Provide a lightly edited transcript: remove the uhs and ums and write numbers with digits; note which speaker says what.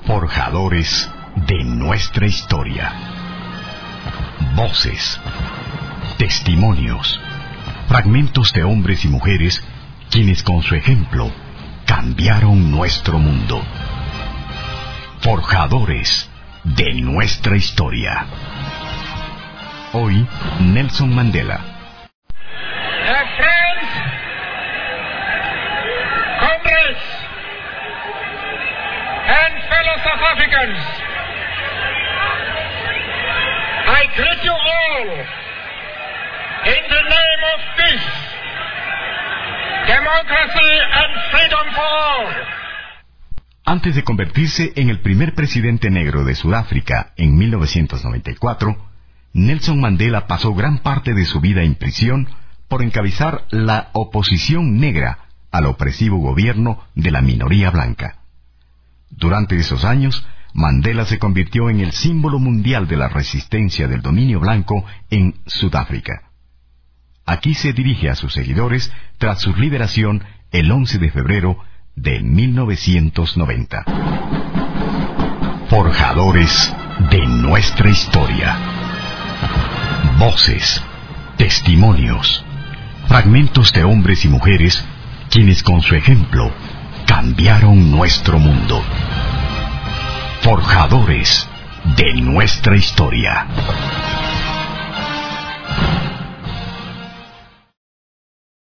Speaker 1: Forjadores de nuestra historia. Voces, testimonios, fragmentos de hombres y mujeres quienes con su ejemplo cambiaron nuestro mundo. Forjadores de nuestra historia. Hoy, Nelson Mandela.
Speaker 2: Friends, comrades, and fellow South Africans, I greet you all in the name of peace, democracy and freedom for all.
Speaker 1: Antes de convertirse en el primer presidente negro de Sudáfrica en 1994, Nelson Mandela pasó gran parte de su vida en prisión por encabezar la oposición negra al opresivo gobierno de la minoría blanca. Durante esos años, Mandela se convirtió en el símbolo mundial de la resistencia del dominio blanco en Sudáfrica. Aquí se dirige a sus seguidores tras su liberación el 11 de febrero de 1990. Forjadores de nuestra historia. Voces, testimonios, fragmentos de hombres y mujeres quienes con su ejemplo cambiaron nuestro mundo. Forjadores de nuestra historia.